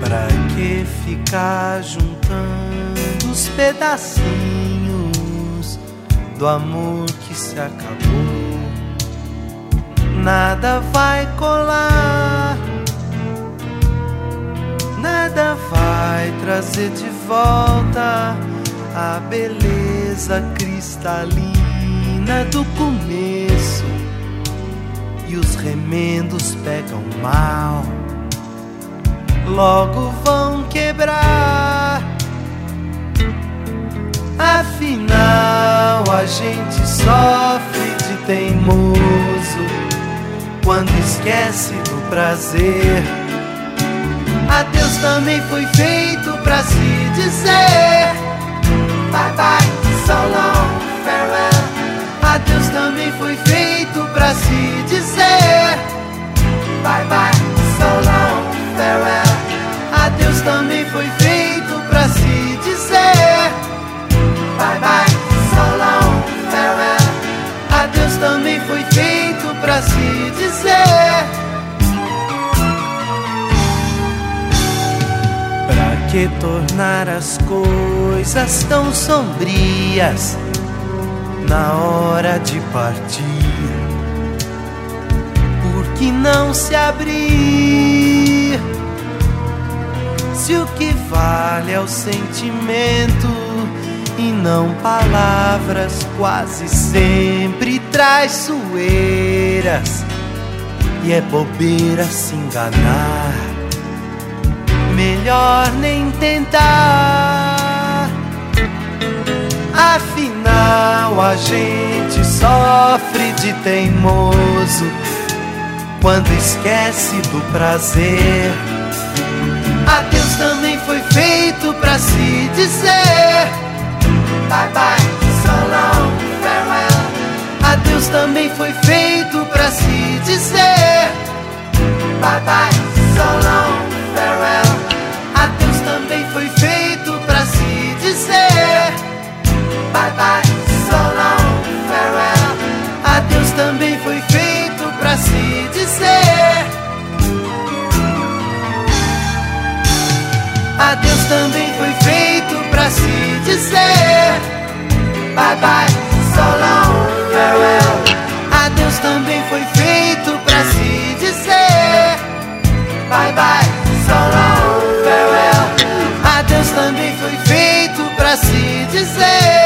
Pra que ficar juntando os pedacinhos do amor que se acabou? Nada vai colar, nada vai trazer de volta a beleza cristalina do começo. E os remendos pegam mal, logo vão quebrar. Afinal a gente sofre de teimoso quando esquece do prazer. Adeus também foi feito pra se dizer bye bye, so long, farewell. Adeus também foi feito pra se dizer bye bye, so long, farewell. Adeus também foi feito pra se dizer bye bye, so long, farewell. Adeus também foi feito pra se dizer. Pra que tornar as coisas tão sombrias na hora de partir? Por que não se abrir? Se o que vale é o sentimento e não palavras quase sempre traiçoeiras. E é bobeira se enganar, melhor nem tentar. Afinal a gente sofre de teimoso quando esquece do prazer. Adeus também foi feito pra se dizer bye bye, so long, farewell. Adeus também foi feito pra se dizer bye bye, so long, farewell. Adeus também foi feito pra se dizer bye bye, so long, farewell. Adeus também foi feito pra se dizer. Adeus também foi feito pra se dizer bye bye, so long, farewell. Adeus também foi feito pra se dizer bye bye, so long, farewell. Adeus também foi feito pra se dizer.